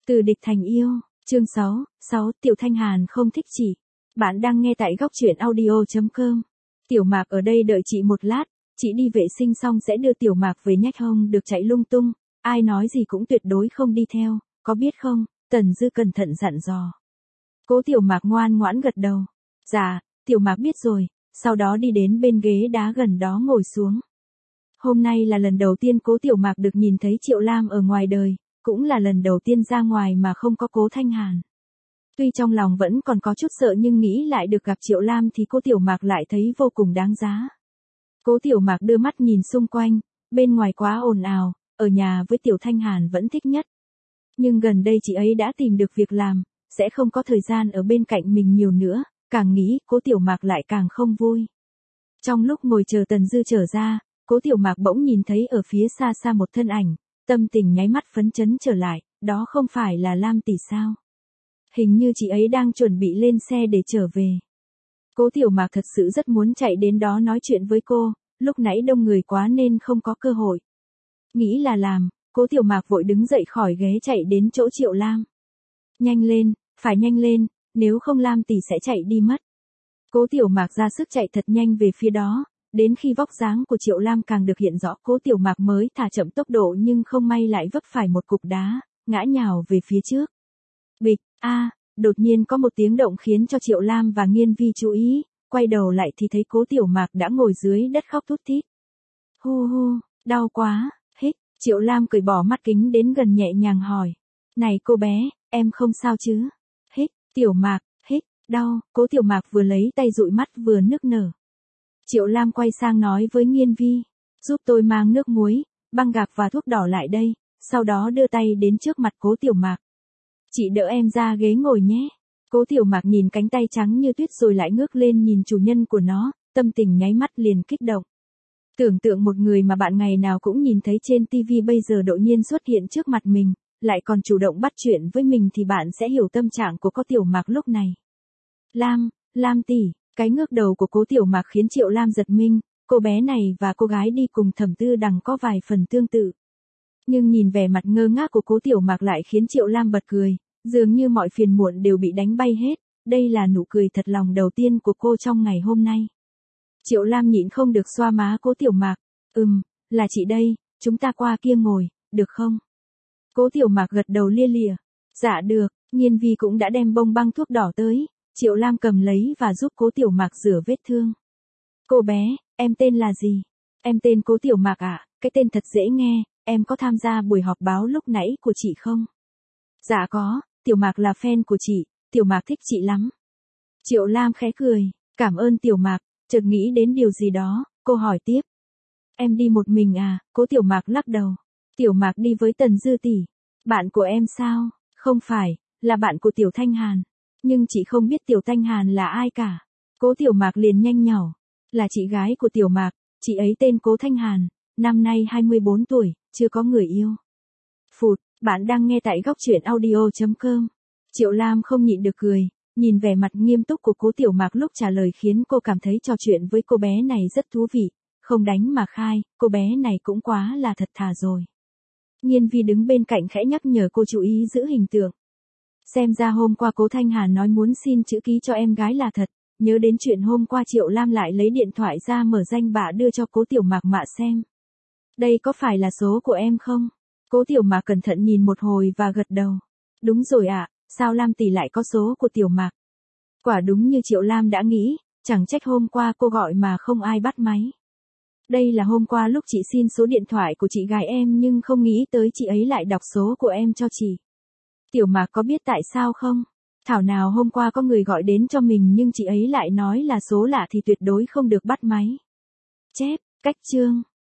Từ địch thành yêu, chương 6, Tiểu Thanh Hàn không thích chị. Bạn đang nghe tại góc truyện audio.com. Tiểu Mạc ở đây đợi chị một lát, chị đi vệ sinh xong sẽ đưa Tiểu Mạc về nhách hông được chạy lung tung, ai nói gì cũng tuyệt đối không đi theo, có biết không? Tần Dư cẩn thận dặn dò. Cố Tiểu Mạc ngoan ngoãn gật đầu. Dạ, Tiểu Mạc biết rồi, sau đó đi đến bên ghế đá gần đó ngồi xuống. Hôm nay là lần đầu tiên Cố Tiểu Mạc được nhìn thấy Triệu Lam ở ngoài đời, cũng là lần đầu tiên ra ngoài mà không có Cố Thanh Hàn. Tuy trong lòng vẫn còn có chút sợ nhưng nghĩ lại được gặp Triệu Lam thì Cố Tiểu Mạc lại thấy vô cùng đáng giá. Cố Tiểu Mạc đưa mắt nhìn xung quanh, bên ngoài quá ồn ào, ở nhà với Tiểu Thanh Hàn vẫn thích nhất. Nhưng gần đây chị ấy đã tìm được việc làm, sẽ không có thời gian ở bên cạnh mình nhiều nữa, càng nghĩ Cố Tiểu Mạc lại càng không vui. Trong lúc ngồi chờ Tần Dư trở ra, Cố Tiểu Mạc bỗng nhìn thấy ở phía xa xa một thân ảnh, tâm tình nháy mắt phấn chấn trở lại, đó không phải là Lam tỷ sao? Hình như chị ấy đang chuẩn bị lên xe để trở về. Cố Tiểu Mạc thật sự rất muốn chạy đến đó nói chuyện với cô, lúc nãy đông người quá nên không có cơ hội. Nghĩ là làm, Cố Tiểu Mạc vội đứng dậy khỏi ghế chạy đến chỗ Triệu Lam. Nhanh lên, phải nhanh lên, nếu không Lam tỷ sẽ chạy đi mất. Cố Tiểu Mạc ra sức chạy thật nhanh về phía đó, đến khi vóc dáng của Triệu Lam càng được hiện rõ Cố Tiểu Mạc mới thả chậm tốc độ nhưng không may lại vấp phải một cục đá, ngã nhào về phía trước. Bịch, đột nhiên có một tiếng động khiến cho Triệu Lam và Nghiên Vi chú ý, quay đầu lại thì thấy Cố Tiểu Mạc đã ngồi dưới đất khóc thút thít. Hu hu, đau quá, hít, Triệu Lam cởi bỏ mắt kính đến gần nhẹ nhàng hỏi. Này cô bé, em không sao chứ? Hít, Tiểu Mạc, hít, đau, Cố Tiểu Mạc vừa lấy tay dụi mắt vừa nức nở. Triệu Lam quay sang nói với Nghiên Vi, giúp tôi mang nước muối, băng gạc và thuốc đỏ lại đây, sau đó đưa tay đến trước mặt Cố Tiểu Mạc. Chị đỡ em ra ghế ngồi nhé. Cố Tiểu Mạc nhìn cánh tay trắng như tuyết rồi lại ngước lên nhìn chủ nhân của nó, tâm tình nháy mắt liền kích động. Tưởng tượng một người mà bạn ngày nào cũng nhìn thấy trên TV bây giờ đột nhiên xuất hiện trước mặt mình, lại còn chủ động bắt chuyện với mình thì bạn sẽ hiểu tâm trạng của Cố Tiểu Mạc lúc này. Lam tỷ. Cái ngước đầu của Cố Tiểu Mạc khiến Triệu Lam giật mình, cô bé này và cô gái đi cùng Thẩm Tư Đằng có vài phần tương tự. Nhưng nhìn vẻ mặt ngơ ngác của Cố Tiểu Mạc lại khiến Triệu Lam bật cười, dường như mọi phiền muộn đều bị đánh bay hết, đây là nụ cười thật lòng đầu tiên của cô trong ngày hôm nay. Triệu Lam nhịn không được xoa má Cố Tiểu Mạc, là chị đây, chúng ta qua kia ngồi, được không? Cố Tiểu Mạc gật đầu lia lịa, dạ được, Nghiên Vi cũng đã đem bông băng thuốc đỏ tới. Triệu Lam cầm lấy và giúp Cố Tiểu Mạc rửa vết thương. Cô bé, em tên là gì? Em tên Cố Tiểu Mạc ạ, cái tên thật dễ nghe, em có tham gia buổi họp báo lúc nãy của chị không? Dạ có, Tiểu Mạc là fan của chị, Tiểu Mạc thích chị lắm. Triệu Lam khẽ cười, cảm ơn Tiểu Mạc, chợt nghĩ đến điều gì đó, cô hỏi tiếp. Em đi một mình à? Cố Tiểu Mạc lắc đầu. Tiểu Mạc đi với Tần Dư tỷ. Bạn của em sao? Không phải, là bạn của Tiểu Thanh Hàn. Nhưng chị không biết Tiểu Thanh Hàn là ai cả. Cố Tiểu Mạc liền nhanh nhảu. Là chị gái của Tiểu Mạc, chị ấy tên Cố Thanh Hàn, năm nay 24 tuổi, chưa có người yêu. Bạn đang nghe tại góc truyện audio.com. Triệu Lam không nhịn được cười, nhìn vẻ mặt nghiêm túc của Cố Tiểu Mạc lúc trả lời khiến cô cảm thấy trò chuyện với cô bé này rất thú vị, không đánh mà khai, cô bé này cũng quá là thật thà rồi. Nghiên Vi đứng bên cạnh khẽ nhắc nhở cô chú ý giữ hình tượng. Xem ra hôm qua Cố Thanh Hàn nói muốn xin chữ ký cho em gái là thật, nhớ đến chuyện hôm qua Triệu Lam lại lấy điện thoại ra mở danh bạ đưa cho Cố Tiểu Mạc mạ xem. Đây có phải là số của em không? Cố Tiểu Mạc cẩn thận nhìn một hồi và gật đầu. Đúng rồi ạ, sao Lam tỷ lại có số của Tiểu Mạc? Quả đúng như Triệu Lam đã nghĩ, chẳng trách hôm qua cô gọi mà không ai bắt máy. Đây là hôm qua lúc chị xin số điện thoại của chị gái em nhưng không nghĩ tới chị ấy lại đọc số của em cho chị. Tiểu Mạc có biết tại sao không? Thảo nào hôm qua có người gọi đến cho mình nhưng chị ấy lại nói là số lạ thì tuyệt đối không được bắt máy. Chép, cách chương.